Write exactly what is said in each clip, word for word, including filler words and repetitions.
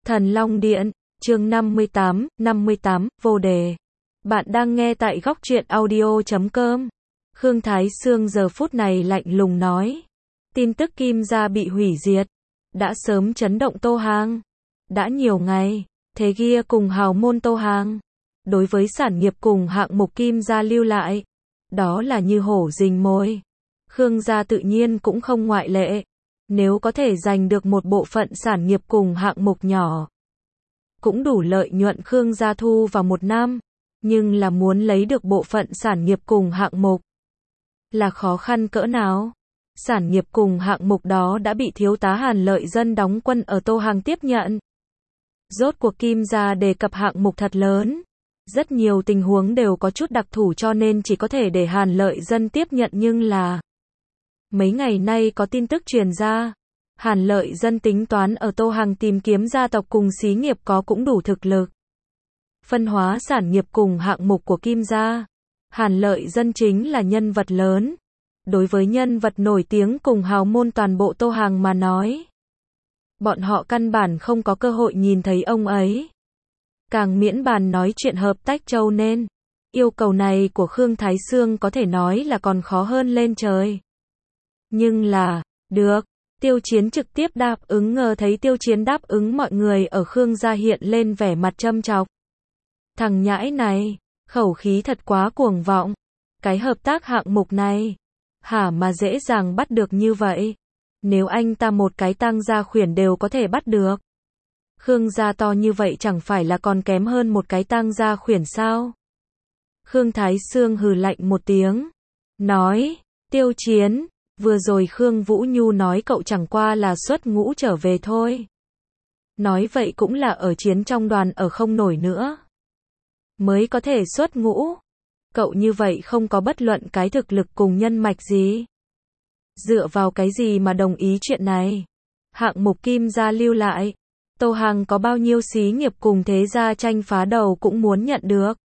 Thần Long Điện, chương năm mươi tám, năm mươi tám, vô đề. Bạn đang nghe tại góc truyện audio chấm com. Khương Thái Sương giờ phút này lạnh lùng nói. Tin tức Kim gia bị hủy diệt, đã sớm chấn động Tô Hàng. Đã nhiều ngày, thế kia cùng hào môn Tô Hàng. Đối với sản nghiệp cùng hạng mục Kim gia lưu lại, đó là như hổ rình mồi. Khương gia tự nhiên cũng không ngoại lệ. Nếu có thể giành được một bộ phận sản nghiệp cùng hạng mục nhỏ, cũng đủ lợi nhuận Khương gia thu vào một năm. Nhưng là muốn lấy được bộ phận sản nghiệp cùng hạng mục, là khó khăn cỡ nào. Sản nghiệp cùng hạng mục đó đã bị thiếu tá Hàn Lợi Dân đóng quân ở Tô Hàng tiếp nhận. Rốt cuộc Kim gia đề cập hạng mục thật lớn. Rất nhiều tình huống đều có chút đặc thù cho nên chỉ có thể để Hàn Lợi Dân tiếp nhận, nhưng là mấy ngày nay có tin tức truyền ra, Hàn Lợi Dân tính toán ở Tô Hàng tìm kiếm gia tộc cùng xí nghiệp có cũng đủ thực lực phân hóa sản nghiệp cùng hạng mục của Kim gia. Hàn Lợi Dân chính là nhân vật lớn. Đối với nhân vật nổi tiếng cùng hào môn toàn bộ Tô Hàng mà nói, bọn họ căn bản không có cơ hội nhìn thấy ông ấy. Càng miễn bàn nói chuyện hợp tách châu, nên yêu cầu này của Khương Thái Sương có thể nói là còn khó hơn lên trời. Nhưng là, được, Tiêu Chiến trực tiếp đáp ứng. Ngờ thấy Tiêu Chiến đáp ứng, mọi người ở Khương gia hiện lên vẻ mặt châm chọc. Thằng nhãi này, khẩu khí thật quá cuồng vọng. Cái hợp tác hạng mục này, hả mà dễ dàng bắt được như vậy. Nếu anh ta một cái Tang gia khuyển đều có thể bắt được, Khương gia to như vậy chẳng phải là còn kém hơn một cái Tang gia khuyển sao? Khương Thái Sương hừ lạnh một tiếng, nói, Tiêu Chiến, vừa rồi Khương Vũ Nhu nói cậu chẳng qua là xuất ngũ trở về thôi. Nói vậy cũng là ở chiến trong đoàn ở không nổi nữa, mới có thể xuất ngũ. Cậu như vậy không có bất luận cái thực lực cùng nhân mạch gì. Dựa vào cái gì mà đồng ý chuyện này? Hạng mục Kim gia lưu lại, Tô Hàng có bao nhiêu xí nghiệp cùng thế gia tranh phá đầu cũng muốn nhận được.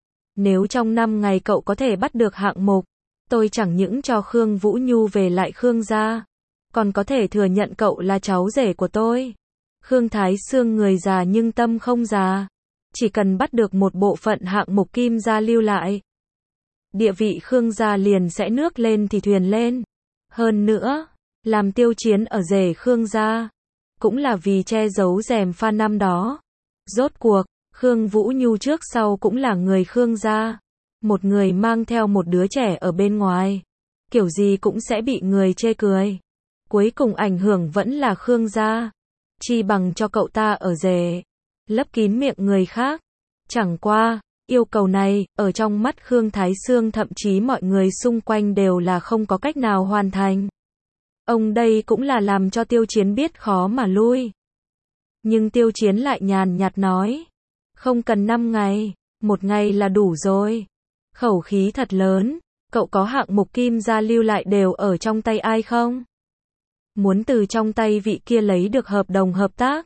Nếu trong năm ngày cậu có thể bắt được hạng mục, tôi chẳng những cho Khương Vũ Nhu về lại Khương gia, còn có thể thừa nhận cậu là cháu rể của tôi. Khương Thái Sương người già nhưng tâm không già. Chỉ cần bắt được một bộ phận hạng mục Kim gia lưu lại, địa vị Khương gia liền sẽ nước lên thì thuyền lên. Hơn nữa, làm Tiêu Chiến ở rể Khương gia, cũng là vì che giấu rèm pha năm đó. Rốt cuộc, Khương Vũ Nhu trước sau cũng là người Khương gia. Một người mang theo một đứa trẻ ở bên ngoài, kiểu gì cũng sẽ bị người chê cười. Cuối cùng ảnh hưởng vẫn là Khương gia. Chi bằng cho cậu ta ở rể, lấp kín miệng người khác. Chẳng qua, yêu cầu này, ở trong mắt Khương Thái Sương thậm chí mọi người xung quanh đều là không có cách nào hoàn thành. Ông đây cũng là làm cho Tiêu Chiến biết khó mà lui. Nhưng Tiêu Chiến lại nhàn nhạt nói, không cần năm ngày, một ngày là đủ rồi. Khẩu khí thật lớn. Cậu có hạng mục Kim gia lưu lại đều ở trong tay ai không? Muốn từ trong tay vị kia lấy được hợp đồng hợp tác,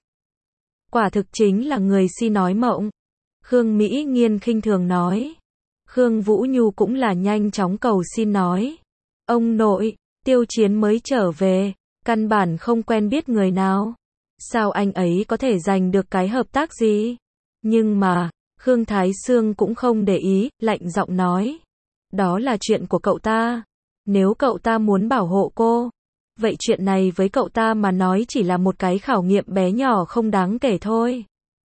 quả thực chính là người si nói mộng. Khương Mỹ Nghiên khinh thường nói. Khương Vũ Nhu cũng là nhanh chóng cầu xin nói, ông nội, Tiêu Chiến mới trở về, căn bản không quen biết người nào, sao anh ấy có thể giành được cái hợp tác gì? Nhưng mà, Khương Thái Sương cũng không để ý, lạnh giọng nói, đó là chuyện của cậu ta. Nếu cậu ta muốn bảo hộ cô, vậy chuyện này với cậu ta mà nói chỉ là một cái khảo nghiệm bé nhỏ không đáng kể thôi.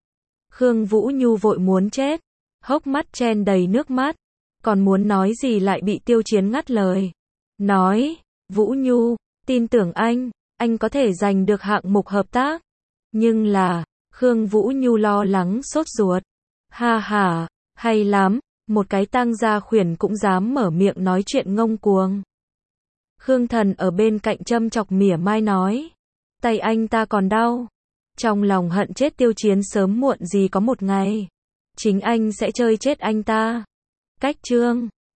Khương Vũ Nhu vội muốn chết, hốc mắt chen đầy nước mắt, còn muốn nói gì lại bị Tiêu Chiến ngắt lời. Nói, Vũ Nhu, tin tưởng anh, anh có thể giành được hạng mục hợp tác. Nhưng là, Khương Vũ Nhu lo lắng sốt ruột. Ha ha, hay lắm, một cái Tang gia khuyển cũng dám mở miệng nói chuyện ngông cuồng. Khương Thần ở bên cạnh châm chọc mỉa mai nói, tay anh ta còn đau. Trong lòng hận chết Tiêu Chiến sớm muộn gì có một ngày, chính anh sẽ chơi chết anh ta. Cách chương